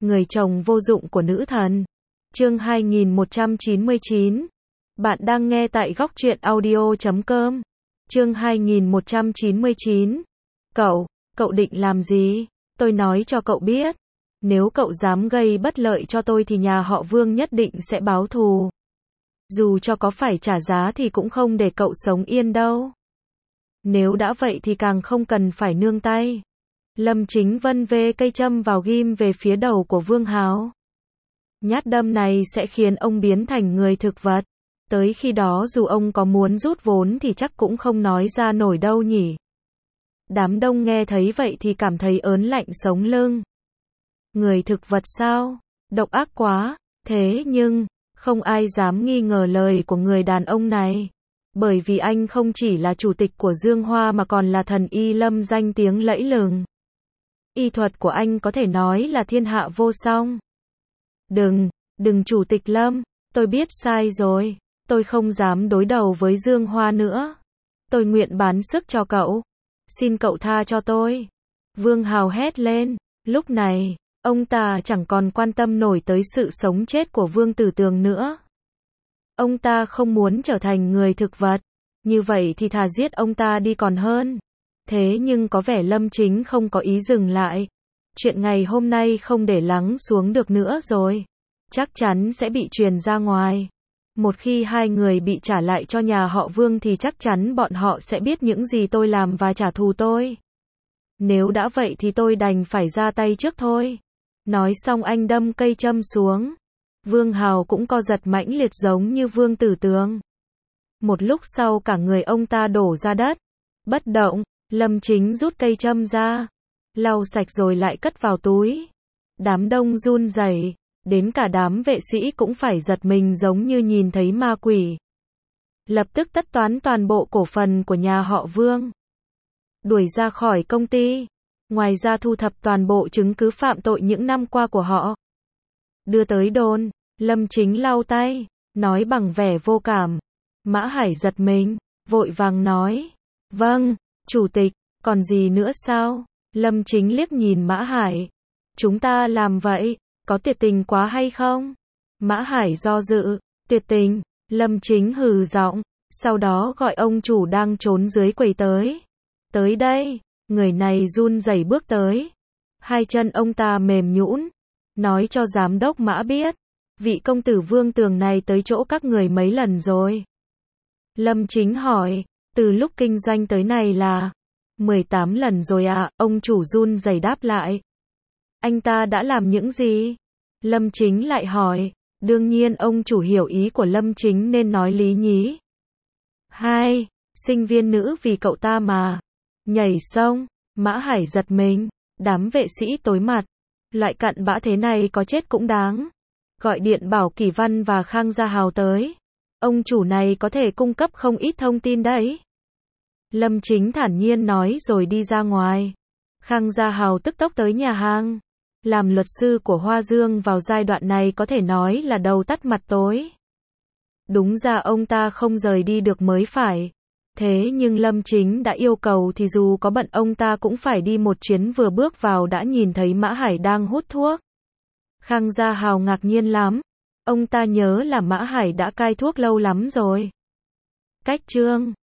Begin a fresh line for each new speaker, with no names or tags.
người chồng vô dụng của nữ thần. Chương 2199. Bạn đang nghe tại góc truyện audio.com. Chương 2199. Cậu định làm gì? Tôi nói cho cậu biết. Nếu cậu dám gây bất lợi cho tôi thì nhà họ Vương nhất định sẽ báo thù. Dù cho có phải trả giá thì cũng không để cậu sống yên đâu. Nếu đã vậy thì càng không cần phải nương tay. Lâm Chính vân vê cây châm vào ghim về phía đầu của Vương Hào. Nhát đâm này sẽ khiến ông biến thành người thực vật. Tới khi đó dù ông có muốn rút vốn thì chắc cũng không nói ra nổi đâu nhỉ. Đám đông nghe thấy vậy thì cảm thấy ớn lạnh sống lưng. Người thực vật sao? Độc ác quá. Thế nhưng, không ai dám nghi ngờ lời của người đàn ông này. Bởi vì anh không chỉ là chủ tịch của Dương Hoa mà còn là thần y Lâm danh tiếng lẫy lừng. Y thuật của anh có thể nói là thiên hạ vô song. Đừng chủ tịch Lâm, tôi biết sai rồi. Tôi không dám đối đầu với Dương Hoa nữa. Tôi nguyện bán sức cho cậu. Xin cậu tha cho tôi. Vương Hào hét lên. Lúc này, ông ta chẳng còn quan tâm nổi tới sự sống chết của Vương Tử Tường nữa. Ông ta không muốn trở thành người thực vật. Như vậy thì thà giết ông ta đi còn hơn. Thế nhưng có vẻ Lâm Chính không có ý dừng lại. Chuyện ngày hôm nay không để lắng xuống được nữa rồi. Chắc chắn sẽ bị truyền ra ngoài. Một khi hai người bị trả lại cho nhà họ Vương thì chắc chắn bọn họ sẽ biết những gì tôi làm và trả thù tôi. Nếu đã vậy thì tôi đành phải ra tay trước thôi. Nói xong anh đâm cây châm xuống. Vương Hào cũng co giật mãnh liệt giống như Vương Tử Tường. Một lúc sau cả người ông ta đổ ra đất. Bất động, Lâm Chính rút cây châm ra. Lau sạch rồi lại cất vào túi. Đám đông run rẩy, đến cả đám vệ sĩ cũng phải giật mình giống như nhìn thấy ma quỷ. Lập tức tất toán toàn bộ cổ phần của nhà họ Vương. Đuổi ra khỏi công ty. Ngoài ra thu thập toàn bộ chứng cứ phạm tội những năm qua của họ. Đưa tới đồn. Lâm Chính lau tay, nói bằng vẻ vô cảm. Mã Hải giật mình, vội vàng nói. Vâng, chủ tịch, còn gì nữa sao? Lâm Chính liếc nhìn Mã Hải. Chúng ta làm vậy, có tuyệt tình quá hay không? Mã Hải do dự. Tuyệt tình. Lâm Chính hừ giọng, sau đó gọi ông chủ đang trốn dưới quầy tới. Tới đây. Người này run rẩy bước tới. Hai chân ông ta mềm nhũn. Nói cho giám đốc Mã biết. Vị công tử Vương Tường này tới chỗ các người mấy lần rồi? Lâm Chính hỏi. Từ lúc kinh doanh tới này là 18 lần rồi ạ. Ông chủ run rẩy đáp lại. Anh ta đã làm những gì? Lâm Chính lại hỏi. Đương nhiên ông chủ hiểu ý của Lâm Chính nên nói lý nhí. Hai, sinh viên nữ vì cậu ta mà nhảy sông. Mã Hải giật mình. Đám vệ sĩ tối mặt. Loại cặn bã thế này có chết cũng đáng. Gọi điện bảo Kỳ Văn và Khang Gia Hào tới. Ông chủ này có thể cung cấp không ít thông tin đấy. Lâm Chính thản nhiên nói rồi đi ra ngoài. Khang Gia Hào tức tốc tới nhà hàng. Làm luật sư của Hoa Dương vào giai đoạn này có thể nói là đầu tắt mặt tối. Đúng ra ông ta không rời đi được mới phải. Thế nhưng Lâm Chính đã yêu cầu thì dù có bận ông ta cũng phải đi một chuyến. Vừa bước vào đã nhìn thấy Mã Hải đang hút thuốc. Khang Gia Hào ngạc nhiên lắm. Ông ta nhớ là Mã Hải đã cai thuốc lâu lắm rồi. Cách chương